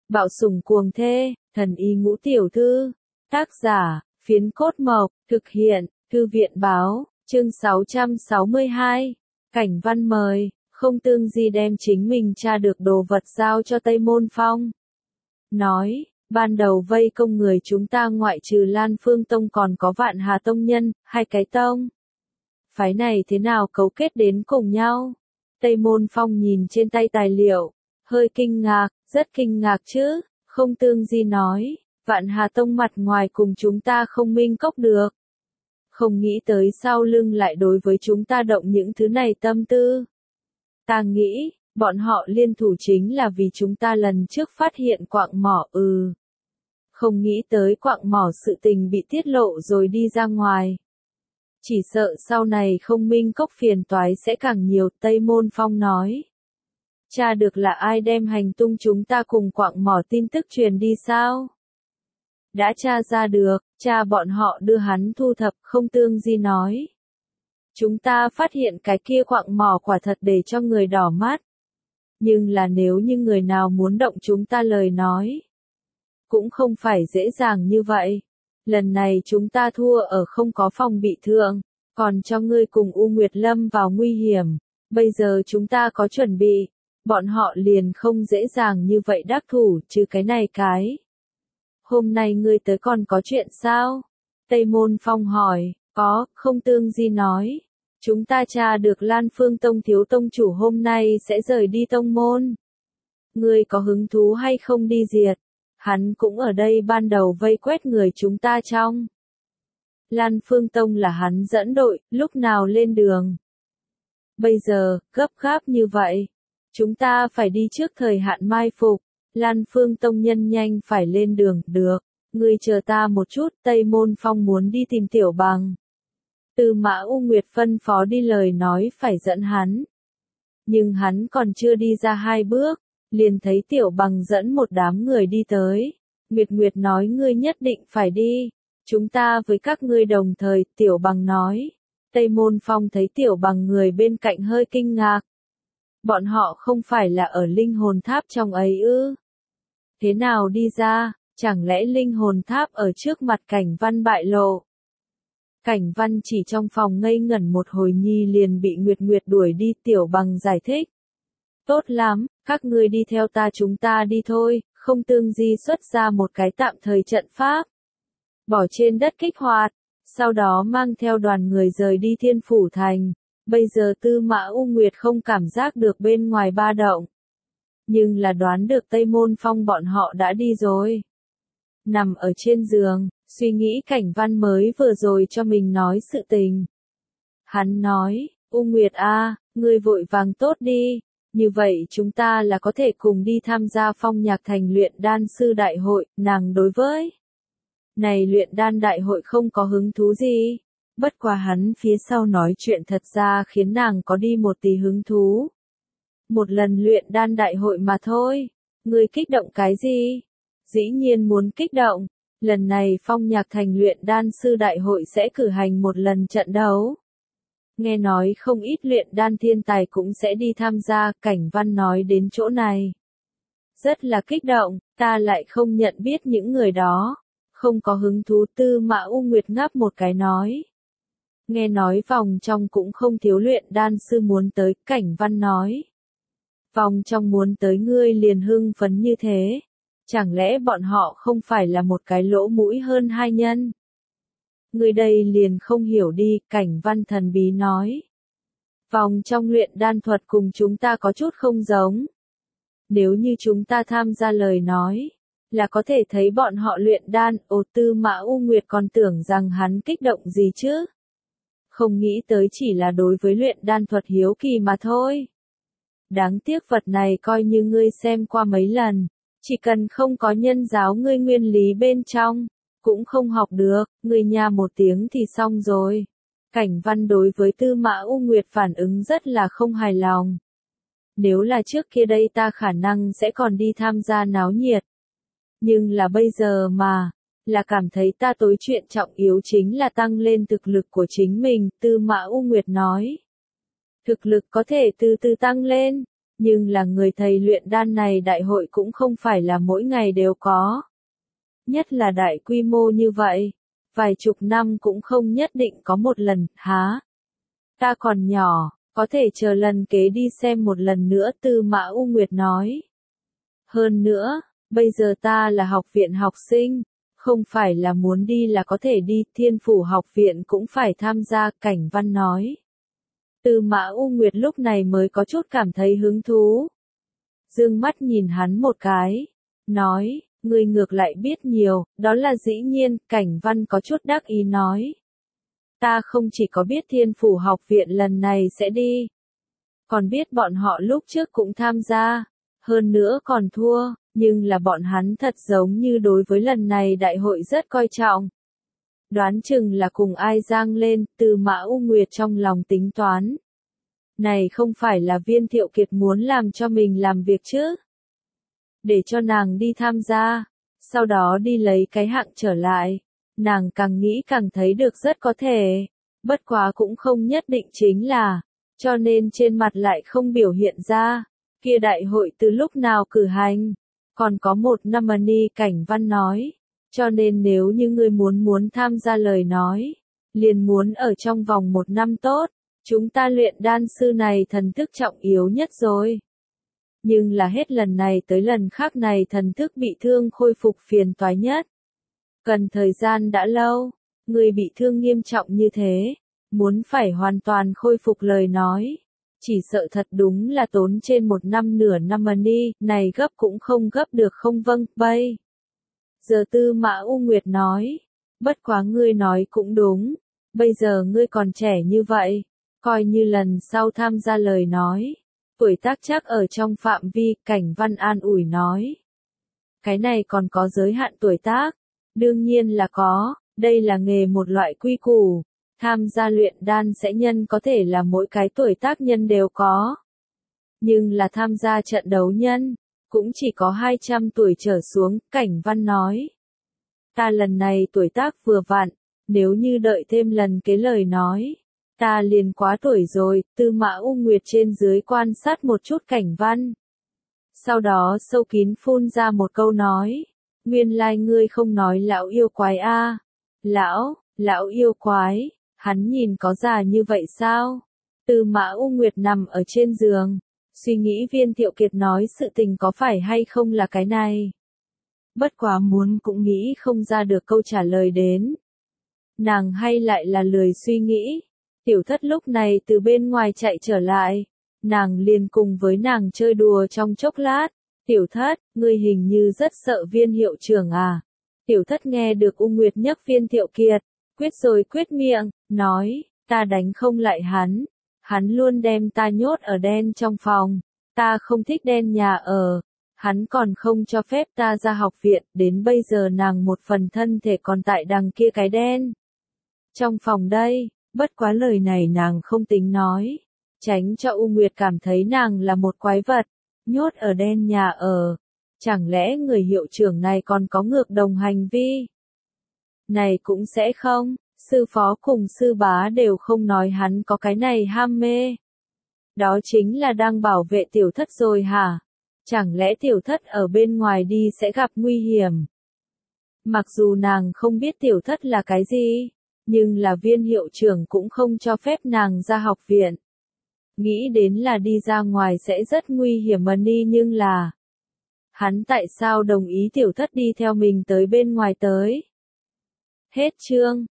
Bạo sủng cuồng thê, thần y ngũ tiểu thư. Tác giả, Phiến Cốt Mộc, thực hiện, Thư viện báo, chương 662. Cảnh Văn mời, Không Tương Di đem chính mình tra được đồ vật giao cho Tây Môn Phong. Nói, ban đầu vây công người chúng ta ngoại trừ Lan Phương Tông còn có Vạn Hà Tông nhân, hai cái tông. Phái này thế nào cấu kết đến cùng nhau? Tây Môn Phong nhìn trên tay tài liệu, hơi kinh ngạc, rất kinh ngạc chứ, Không Tương Di nói, Vạn Hà Tông mặt ngoài cùng chúng ta không minh cốc được. Không nghĩ tới sau lưng lại đối với chúng ta động những thứ này tâm tư. Ta nghĩ, bọn họ liên thủ chính là vì chúng ta lần trước phát hiện quạng mỏ Không nghĩ tới quạng mỏ sự tình bị tiết lộ rồi đi ra ngoài. Chỉ sợ sau này không minh cốc phiền toái sẽ càng nhiều, Tây Môn Phong nói. Tra được là ai đem hành tung chúng ta cùng quạng mỏ tin tức truyền đi sao? Đã tra ra được, cha bọn họ đưa hắn thu thập, Không Tương Di nói. Chúng ta phát hiện cái kia quạng mỏ quả thật để cho người đỏ mắt. Nhưng là nếu như người nào muốn động chúng ta lời nói, cũng không phải dễ dàng như vậy. Lần này chúng ta thua ở không có phòng bị thương, còn cho ngươi cùng U Nguyệt Lâm vào nguy hiểm. Bây giờ chúng ta có chuẩn bị, bọn họ liền không dễ dàng như vậy đắc thủ, chứ cái này cái. Hôm nay ngươi tới còn có chuyện sao? Tây Môn Phong hỏi, có, Không Tương Di nói. Chúng ta tra được Lan Phương Tông thiếu tông chủ hôm nay sẽ rời đi tông môn. Ngươi có hứng thú hay không đi diệt? Hắn cũng ở đây ban đầu vây quét người chúng ta trong. Lan Phương Tông là hắn dẫn đội, lúc nào lên đường. Bây giờ, gấp gáp như vậy. Chúng ta phải đi trước thời hạn mai phục. Lan Phương Tông nhân nhanh phải lên đường, được. Ngươi chờ ta một chút, Tây Môn Phong muốn đi tìm Tiểu Bằng. Tư Mã U Nguyệt phân phó đi lời nói phải dẫn hắn. Nhưng hắn còn chưa đi ra hai bước, liền thấy Tiểu Bằng dẫn một đám người đi tới. Nguyệt nói ngươi nhất định phải đi. Chúng ta với các ngươi đồng thời, Tiểu Bằng nói. Tây Môn Phong thấy Tiểu Bằng người bên cạnh hơi kinh ngạc. Bọn họ không phải là ở linh hồn tháp trong ấy ư? Thế nào đi ra, chẳng lẽ linh hồn tháp ở trước mặt Cảnh Văn bại lộ? Cảnh Văn chỉ trong phòng ngây ngẩn một hồi nhi liền bị Nguyệt đuổi đi, Tiểu Bằng giải thích. Tốt lắm, các ngươi đi theo ta, chúng ta đi thôi. Không Tương Di xuất ra một cái tạm thời trận pháp. Bỏ trên đất kích hoạt, sau đó mang theo đoàn người rời đi Thiên Phủ Thành. Bây giờ Tư Mã U Nguyệt không cảm giác được bên ngoài ba động. Nhưng là đoán được Tây Môn Phong bọn họ đã đi rồi. Nằm ở trên giường, suy nghĩ Cảnh Văn mới vừa rồi cho mình nói sự tình. Hắn nói, U Nguyệt a, ngươi vội vàng tốt đi. Như vậy chúng ta là có thể cùng đi tham gia Phong Nhạc Thành luyện đan sư đại hội, nàng đối với này luyện đan đại hội không có hứng thú gì. Bất quá hắn phía sau nói chuyện thật ra khiến nàng có đi một tí hứng thú. Một lần luyện đan đại hội mà thôi. Ngươi kích động cái gì? Dĩ nhiên muốn kích động. Lần này Phong Nhạc Thành luyện đan sư đại hội sẽ cử hành một lần trận đấu. Nghe nói không ít luyện đan thiên tài cũng sẽ đi tham gia, Cảnh Văn nói đến chỗ này. Rất là kích động, ta lại không nhận biết những người đó. Không có hứng thú, Tư Mã U Nguyệt ngáp một cái nói. Nghe nói vòng trong cũng không thiếu luyện đan sư muốn tới, Cảnh Văn nói. Vòng trong muốn tới ngươi liền hưng phấn như thế. Chẳng lẽ bọn họ không phải là một cái lỗ mũi hơn hai nhân? Ngươi đây liền không hiểu đi, Cảnh Văn thần bí nói. Vòng trong luyện đan thuật cùng chúng ta có chút không giống. Nếu như chúng ta tham gia lời nói, là có thể thấy bọn họ luyện đan, Tư Mã U Nguyệt còn tưởng rằng hắn kích động gì chứ? Không nghĩ tới chỉ là đối với luyện đan thuật hiếu kỳ mà thôi. Đáng tiếc vật này coi như ngươi xem qua mấy lần, chỉ cần không có nhân giáo ngươi nguyên lý bên trong, cũng không học được, ngươi nha một tiếng thì xong rồi. Cảnh Văn đối với Tư Mã U Nguyệt phản ứng rất là không hài lòng. Nếu là trước kia đây ta khả năng sẽ còn đi tham gia náo nhiệt. Nhưng là bây giờ mà, là cảm thấy ta tối chuyện trọng yếu chính là tăng lên thực lực của chính mình, Tư Mã U Nguyệt nói. Thực lực có thể từ từ tăng lên, Nhưng là người thầy luyện đan này đại hội cũng không phải là mỗi ngày đều có. Nhất là đại quy mô như vậy, vài chục năm cũng không nhất định có một lần, há. Ta còn nhỏ, có thể chờ lần kế đi xem một lần nữa, Tư Mã U Nguyệt nói. Hơn nữa, bây giờ ta là học viện học sinh, không phải là muốn đi là có thể đi, Thiên Phủ học viện cũng phải tham gia, Cảnh Văn nói. Tư Mã U Nguyệt lúc này mới có chút cảm thấy hứng thú. Dương mắt nhìn hắn một cái, nói, ngươi ngược lại biết nhiều, đó là dĩ nhiên, Cảnh Văn có chút đắc ý nói. Ta không chỉ có biết Thiên Phủ học viện lần này sẽ đi, còn biết bọn họ lúc trước cũng tham gia, hơn nữa còn thua, nhưng là bọn hắn thật giống như đối với lần này đại hội rất coi trọng. Đoán chừng là cùng ai giang lên, Tư Mã U Nguyệt trong lòng tính toán. Này không phải là Viên Thiệu Kiệt muốn làm cho mình làm việc chứ? Để cho nàng đi tham gia, sau đó đi lấy cái hạng trở lại. Nàng càng nghĩ càng thấy được rất có thể, bất quá cũng không nhất định chính là, cho nên trên mặt lại không biểu hiện ra. Kia đại hội từ lúc nào cử hành? Còn có một năm ni, Cảnh Văn nói. Cho nên nếu như ngươi muốn tham gia lời nói, liền muốn ở trong vòng 1 năm tốt, chúng ta luyện đan sư này thần thức trọng yếu nhất rồi. Nhưng là hết lần này tới lần khác này thần thức bị thương khôi phục phiền toái nhất. Cần thời gian đã lâu, người bị thương nghiêm trọng như thế, muốn phải hoàn toàn khôi phục lời nói. Chỉ sợ thật đúng là tốn trên 1 năm nửa năm ni, này gấp cũng không gấp được không vâng, bây. Giờ Tư Mã U Nguyệt nói, bất quá ngươi nói cũng đúng, bây giờ ngươi còn trẻ như vậy, coi như lần sau tham gia lời nói, tuổi tác chắc ở trong phạm vi, Cảnh Văn an ủi nói. Cái này còn có giới hạn tuổi tác, đương nhiên là có, đây là nghề một loại quy củ, tham gia luyện đan sẽ nhân có thể là mỗi cái tuổi tác nhân đều có. Nhưng là tham gia trận đấu nhân, cũng chỉ có 200 tuổi trở xuống, Cảnh Văn nói. Ta lần này tuổi tác vừa vặn, nếu như đợi thêm lần cái lời nói, ta liền quá tuổi rồi, Tư Mã U Nguyệt trên dưới quan sát một chút Cảnh Văn. Sau đó sâu kín phun ra một câu nói, nguyên lai ngươi không nói lão yêu quái a. Lão yêu quái, hắn nhìn có già như vậy sao? Tư Mã U Nguyệt nằm ở trên giường, suy nghĩ Viên Thiệu Kiệt nói sự tình có phải hay không là cái này. Bất quá muốn cũng nghĩ không ra được câu trả lời đến. Nàng hay lại là lười suy nghĩ. Tiểu Thất lúc này từ bên ngoài chạy trở lại, nàng liền cùng với nàng chơi đùa trong chốc lát. Tiểu Thất, ngươi hình như rất sợ Viên hiệu trưởng à? Tiểu Thất nghe được U Nguyệt nhắc Viên Thiệu Kiệt, quyết rồi quyết miệng, nói, ta đánh không lại hắn. Hắn luôn đem ta nhốt ở đen trong phòng, ta không thích đen nhà ở. Hắn còn không cho phép ta ra học viện, đến bây giờ nàng một phần thân thể còn tại đằng kia cái đen. Trong phòng đây, bất quá lời này nàng không tính nói, tránh cho U Nguyệt cảm thấy nàng là một quái vật, nhốt ở đen nhà ở. Chẳng lẽ người hiệu trưởng này còn có ngược đồng hành vi? Này cũng sẽ không, sư phó cùng sư bá đều không nói hắn có cái này ham mê. Đó chính là đang bảo vệ Tiểu Thất rồi hả? Chẳng lẽ Tiểu Thất ở bên ngoài đi sẽ gặp nguy hiểm? Mặc dù nàng không biết Tiểu Thất là cái gì, nhưng là Viên hiệu trưởng cũng không cho phép nàng ra học viện. Nghĩ đến là đi ra ngoài sẽ rất nguy hiểm mà đi, nhưng là hắn tại sao đồng ý Tiểu Thất đi theo mình tới bên ngoài tới? Hết chương.